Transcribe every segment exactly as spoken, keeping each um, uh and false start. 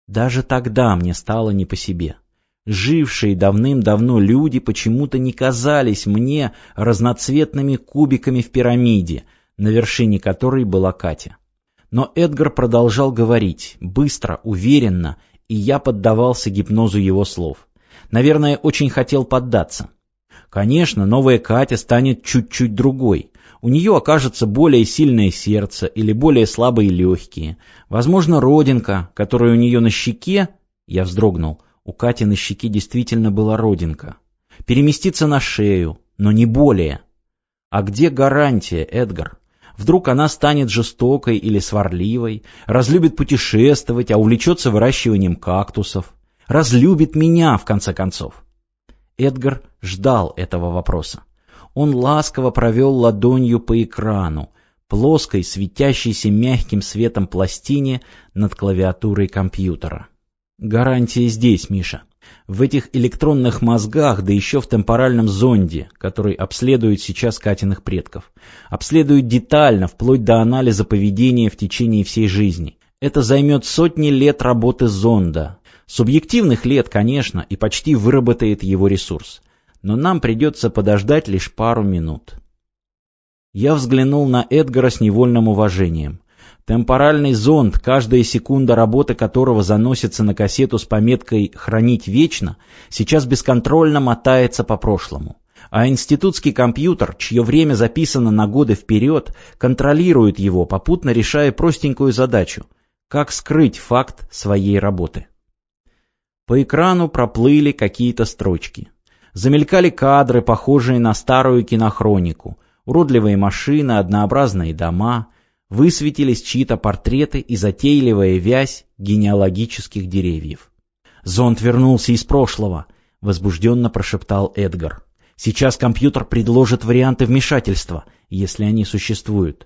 Даже тогда мне стало не по себе. Жившие давным-давно люди почему-то не казались мне разноцветными кубиками в пирамиде, на вершине которой была Катя. Но Эдгар продолжал говорить, быстро, уверенно, и я поддавался гипнозу его слов. Наверное, очень хотел поддаться. Конечно, новая Катя станет чуть-чуть другой. У нее окажется более сильное сердце или более слабые легкие. Возможно, родинка, которая у нее на щеке... Я вздрогнул. У Кати на щеке действительно была родинка. Переместится на шею, но не более. А где гарантия, Эдгар? Вдруг она станет жестокой или сварливой, разлюбит путешествовать, а увлечется выращиванием кактусов. Разлюбит меня, в конце концов. Эдгар ждал этого вопроса. Он ласково провел ладонью по экрану, плоской, светящейся мягким светом пластине над клавиатурой компьютера. Гарантия здесь, Миша. В этих электронных мозгах, да еще в темпоральном зонде, который обследует сейчас Катиных предков. Обследует детально, вплоть до анализа поведения в течение всей жизни. Это займет сотни лет работы зонда. Субъективных лет, конечно, и почти выработает его ресурс. Но нам придется подождать лишь пару минут. Я взглянул на Эдгара с невольным уважением. Темпоральный зонд, каждая секунда работы которого заносится на кассету с пометкой «Хранить вечно», сейчас бесконтрольно мотается по прошлому. А институтский компьютер, чье время записано на годы вперед, контролирует его, попутно решая простенькую задачу – как скрыть факт своей работы. По экрану проплыли какие-то строчки. Замелькали кадры, похожие на старую кинохронику. Уродливые машины, однообразные дома. Высветились чьи-то портреты и затейливая вязь генеалогических деревьев. «Зонд вернулся из прошлого», — возбужденно прошептал Эдгар. «Сейчас компьютер предложит варианты вмешательства, если они существуют».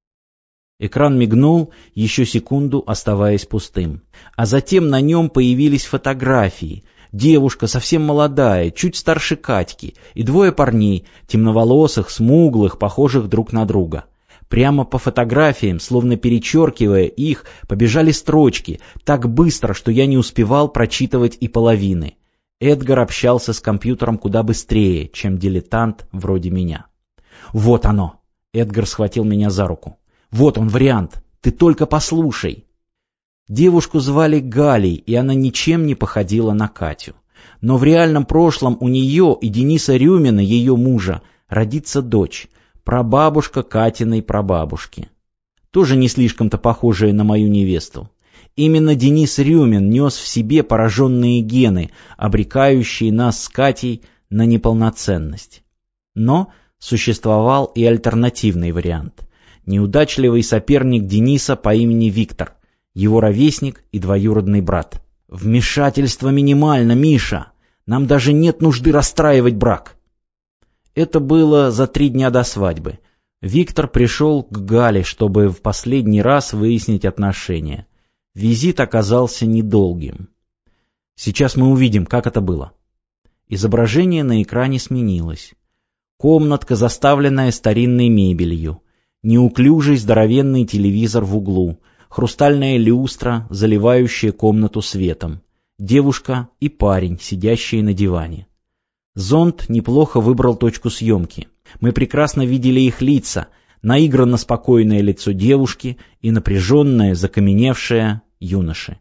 Экран мигнул, еще секунду оставаясь пустым. А затем на нем появились фотографии. Девушка совсем молодая, чуть старше Катьки, и двое парней, темноволосых, смуглых, похожих друг на друга. Прямо по фотографиям, словно перечеркивая их, побежали строчки, так быстро, что я не успевал прочитывать и половины. Эдгар общался с компьютером куда быстрее, чем дилетант вроде меня. «Вот оно!» — Эдгар схватил меня за руку. «Вот он вариант! Ты только послушай!» Девушку звали Галей, и она ничем не походила на Катю. Но в реальном прошлом у нее и Дениса Рюмина, ее мужа, родится дочь, прабабушка Катиной прабабушки. Тоже не слишком-то похожая на мою невесту. Именно Денис Рюмин нес в себе пораженные гены, обрекающие нас с Катей на неполноценность. Но существовал и альтернативный вариант. Неудачливый соперник Дениса по имени Виктор, его ровесник и двоюродный брат. «Вмешательство минимально, Миша! Нам даже нет нужды расстраивать брак!» Это было за три дня до свадьбы. Виктор пришел к Гале, чтобы в последний раз выяснить отношения. Визит оказался недолгим. Сейчас мы увидим, как это было. Изображение на экране сменилось. Комнатка, заставленная старинной мебелью. Неуклюжий здоровенный телевизор в углу. Хрустальная люстра, заливающая комнату светом. Девушка и парень, сидящие на диване. Зонд неплохо выбрал точку съемки. Мы прекрасно видели их лица, наигранно спокойное лицо девушки и напряженное, закаменевшее юноши.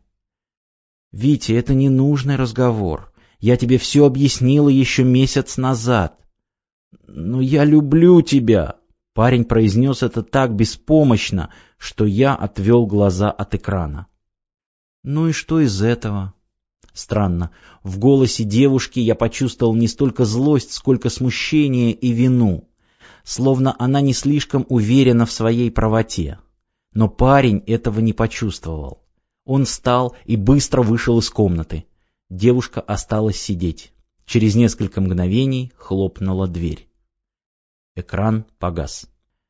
«Витя, это ненужный разговор. Я тебе все объяснила еще месяц назад». «Но я люблю тебя!» Парень произнес это так беспомощно, что я отвел глаза от экрана. «Ну и что из этого?» Странно, в голосе девушки я почувствовал не столько злость, сколько смущение и вину, словно она не слишком уверена в своей правоте. Но парень этого не почувствовал. Он встал и быстро вышел из комнаты. Девушка осталась сидеть. Через несколько мгновений хлопнула дверь. Экран погас.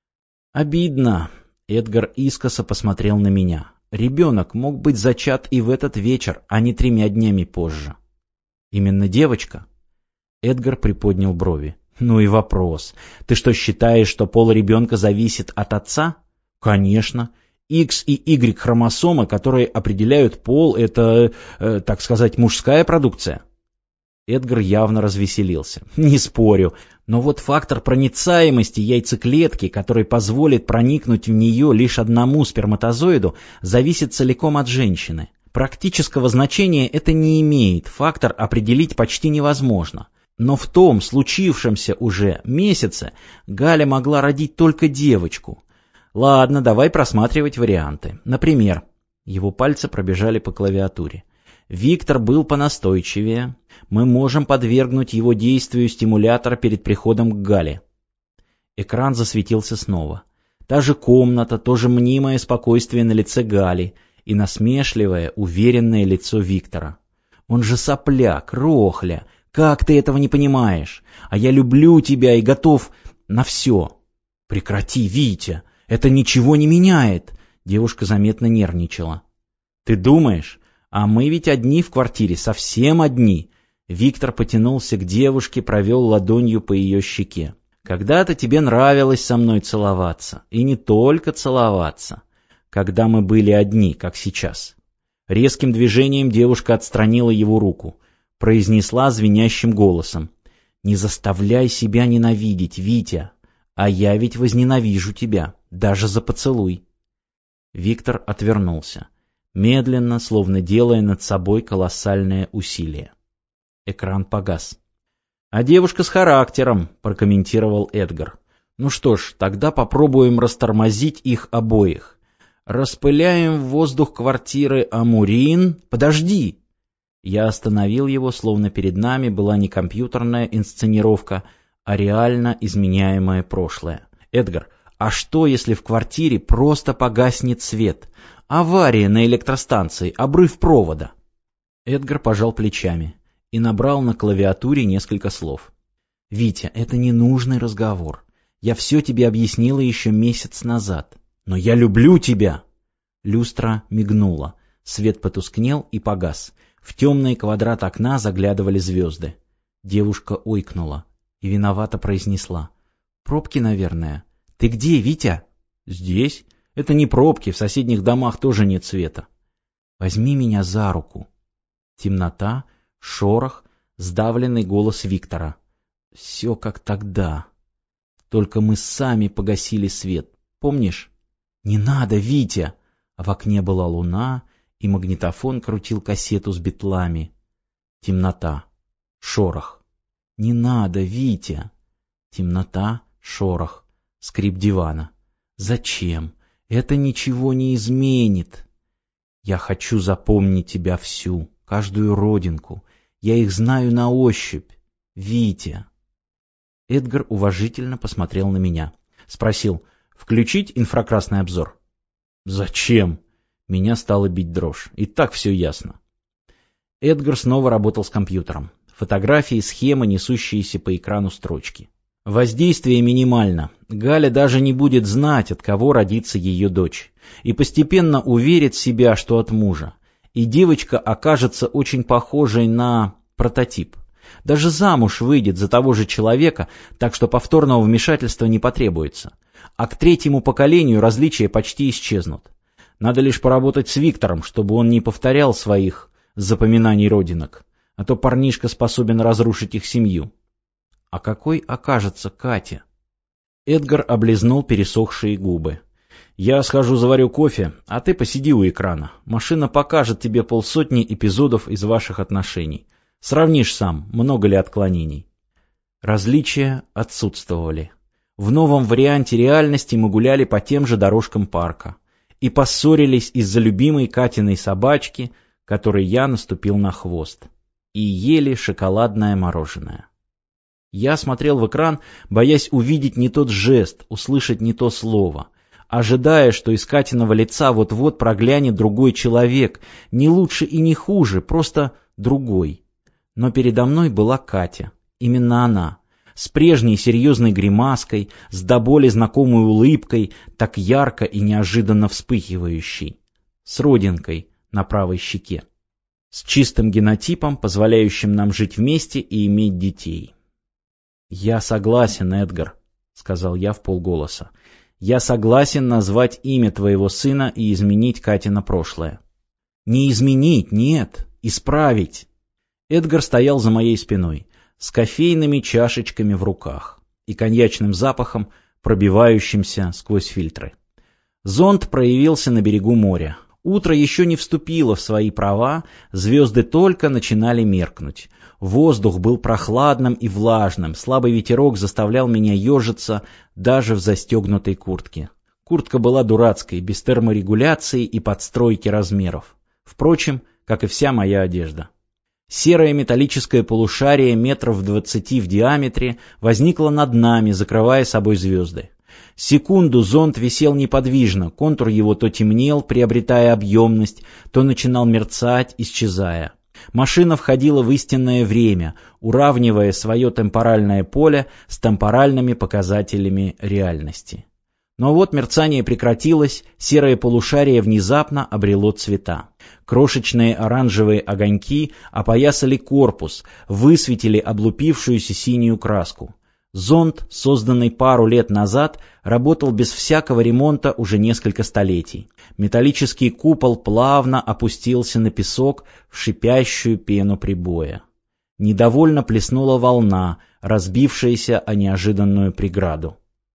«Обидно», — Эдгар искоса посмотрел на меня. «Ребенок мог быть зачат и в этот вечер, а не тремя днями позже». «Именно девочка?» Эдгар приподнял брови. «Ну и вопрос. Ты что, считаешь, что пол ребенка зависит от отца?» «Конечно. X и Y хромосомы, которые определяют пол, это, э, так сказать, мужская продукция. Эдгар явно развеселился. Не спорю, но вот фактор проницаемости яйцеклетки, который позволит проникнуть в нее лишь одному сперматозоиду, зависит целиком от женщины. Практического значения это не имеет, фактор определить почти невозможно. Но в том случившемся уже месяце Галя могла родить только девочку. Ладно, давай просматривать варианты. Например, его пальцы пробежали по клавиатуре. Виктор был понастойчивее. Мы можем подвергнуть его действию стимулятора перед приходом к Гале. Экран засветился снова. Та же комната, то же мнимое спокойствие на лице Гали и насмешливое, уверенное лицо Виктора. Он же сопляк, рохля. Как ты этого не понимаешь? А я люблю тебя и готов на все. Прекрати, Витя, это ничего не меняет. Девушка заметно нервничала. Ты думаешь? А мы ведь одни в квартире, совсем одни. Виктор потянулся к девушке, провел ладонью по ее щеке. Когда-то тебе нравилось со мной целоваться. И не только целоваться. Когда мы были одни, как сейчас. Резким движением девушка отстранила его руку. Произнесла звенящим голосом. Не заставляй себя ненавидеть, Витя. А я ведь возненавижу тебя, даже за поцелуй. Виктор отвернулся. Медленно, словно делая над собой колоссальное усилие. Экран погас. «А девушка с характером», — прокомментировал Эдгар. «Ну что ж, тогда попробуем растормозить их обоих. Распыляем в воздух квартиры амурин...» «Подожди!» Я остановил его, словно перед нами была не компьютерная инсценировка, а реально изменяемое прошлое. «Эдгар, а что, если в квартире просто погаснет свет? Авария на электростанции, обрыв провода». Эдгар пожал плечами и набрал на клавиатуре несколько слов. «Витя, это ненужный разговор. Я все тебе объяснила еще месяц назад. Но я люблю тебя!» Люстра мигнула. Свет потускнел и погас. В темный квадрат окна заглядывали звезды. Девушка ойкнула и виновато произнесла. «Пробки, наверное. Ты где, Витя?» «Здесь. Это не пробки, в соседних домах тоже нет света». «Возьми меня за руку». Темнота, шорох, сдавленный голос Виктора. «Все как тогда. Только мы сами погасили свет. Помнишь?» «Не надо, Витя!» А в окне была луна, и магнитофон крутил кассету с битлами. Темнота, шорох. «Не надо, Витя!» Темнота, шорох, скрип дивана. «Зачем? Это ничего не изменит. Я хочу запомнить тебя всю, каждую родинку. Я их знаю на ощупь. Витя!» Эдгар уважительно посмотрел на меня. Спросил, включить инфракрасный обзор? «Зачем?» Меня стало бить дрожь. И так все ясно. Эдгар снова работал с компьютером. Фотографии, схемы, несущиеся по экрану строчки. Воздействие минимально. Галя даже не будет знать, от кого родится ее дочь. И постепенно уверит в себя, что от мужа. И девочка окажется очень похожей на прототип. Даже замуж выйдет за того же человека, так что повторного вмешательства не потребуется. А к третьему поколению различия почти исчезнут. Надо лишь поработать с Виктором, чтобы он не повторял своих запоминаний родинок, а то парнишка способен разрушить их семью. А какой окажется Катя? Эдгар облизнул пересохшие губы. «Я схожу заварю кофе, а ты посиди у экрана. Машина покажет тебе полсотни эпизодов из ваших отношений. Сравнишь сам, много ли отклонений». Различия отсутствовали. В новом варианте реальности мы гуляли по тем же дорожкам парка и поссорились из-за любимой Катиной собачки, которой я наступил на хвост, и ели шоколадное мороженое. Я смотрел в экран, боясь увидеть не тот жест, услышать не то слово, ожидая, что из Катиного лица вот-вот проглянет другой человек, не лучше и не хуже, просто другой. Но передо мной была Катя, именно она, с прежней серьезной гримаской, с до боли знакомой улыбкой, так ярко и неожиданно вспыхивающей, с родинкой на правой щеке, с чистым генотипом, позволяющим нам жить вместе и иметь детей. «Я согласен, Эдгар», — сказал я вполголоса. Я согласен назвать имя твоего сына и изменить Катина прошлое. Не изменить, нет, исправить. Эдгар стоял за моей спиной, с кофейными чашечками в руках и коньячным запахом, пробивающимся сквозь фильтры. Зонд проявился на берегу моря. Утро еще не вступило в свои права, звезды только начинали меркнуть. Воздух был прохладным и влажным, слабый ветерок заставлял меня ежиться даже в застегнутой куртке. Куртка была дурацкой, без терморегуляции и подстройки размеров. Впрочем, как и вся моя одежда. Серое металлическое полушарие метров двадцати в диаметре возникло над нами, закрывая собой звезды. Секунду зонд висел неподвижно, контур его то темнел, приобретая объемность, то начинал мерцать, исчезая. Машина входила в истинное время, уравнивая свое темпоральное поле с темпоральными показателями реальности. Но вот мерцание прекратилось, серое полушарие внезапно обрело цвета. Крошечные оранжевые огоньки опоясали корпус, высветили облупившуюся синюю краску. Зонд, созданный пару лет назад, работал без всякого ремонта уже несколько столетий. Металлический купол плавно опустился на песок в шипящую пену прибоя. Недовольно плеснула волна, разбившаяся о неожиданную преграду.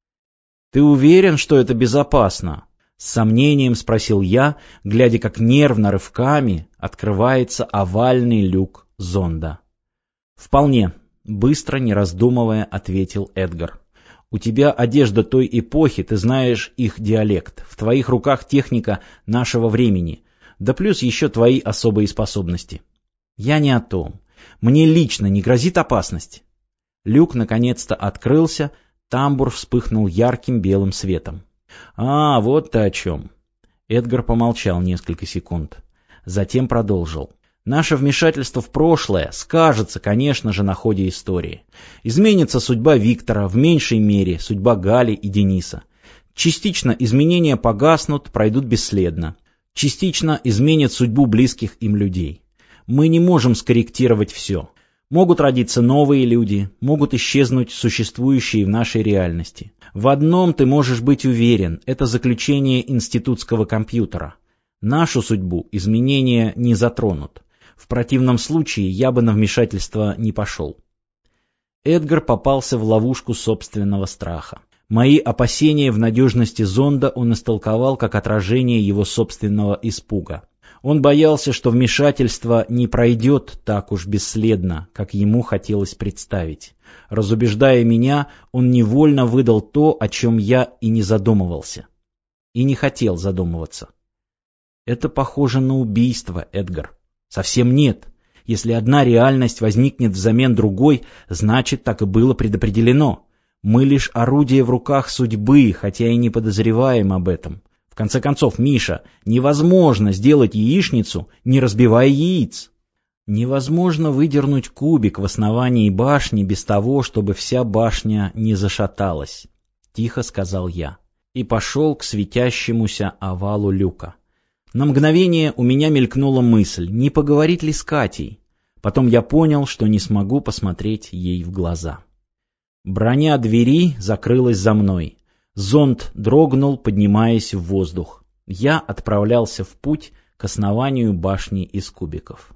«Ты уверен, что это безопасно?» — с сомнением спросил я, глядя, как нервно рывками открывается овальный люк зонда. «Вполне», — быстро, не раздумывая, ответил Эдгар. «У тебя одежда той эпохи, ты знаешь их диалект. В твоих руках техника нашего времени. Да плюс еще твои особые способности». «Я не о том. Мне лично не грозит опасность». Люк наконец-то открылся, тамбур вспыхнул ярким белым светом. «А, вот ты о чем». Эдгар помолчал несколько секунд. Затем продолжил. «Наше вмешательство в прошлое скажется, конечно же, на ходе истории. Изменится судьба Виктора, в меньшей мере судьба Гали и Дениса. Частично изменения погаснут, пройдут бесследно. Частично изменят судьбу близких им людей. Мы не можем скорректировать все. Могут родиться новые люди, могут исчезнуть существующие в нашей реальности. В одном ты можешь быть уверен, это заключение институтского компьютера. Нашу судьбу изменения не затронут. В противном случае я бы на вмешательство не пошел». Эдгар попался в ловушку собственного страха. Мои опасения в надежности зонда он истолковал как отражение его собственного испуга. Он боялся, что вмешательство не пройдет так уж бесследно, как ему хотелось представить. Разубеждая меня, он невольно выдал то, о чем я и не задумывался. И не хотел задумываться. «Это похоже на убийство, Эдгар». «Совсем нет. Если одна реальность возникнет взамен другой, значит, так и было предопределено. Мы лишь орудие в руках судьбы, хотя и не подозреваем об этом. В конце концов, Миша, невозможно сделать яичницу, не разбивая яиц. Невозможно выдернуть кубик в основании башни без того, чтобы вся башня не зашаталась», — тихо сказал я. И пошел к светящемуся овалу люка. На мгновение у меня мелькнула мысль, не поговорить ли с Катей. Потом я понял, что не смогу посмотреть ей в глаза. Броня двери закрылась за мной. Зонд дрогнул, поднимаясь в воздух. Я отправлялся в путь к основанию башни из кубиков.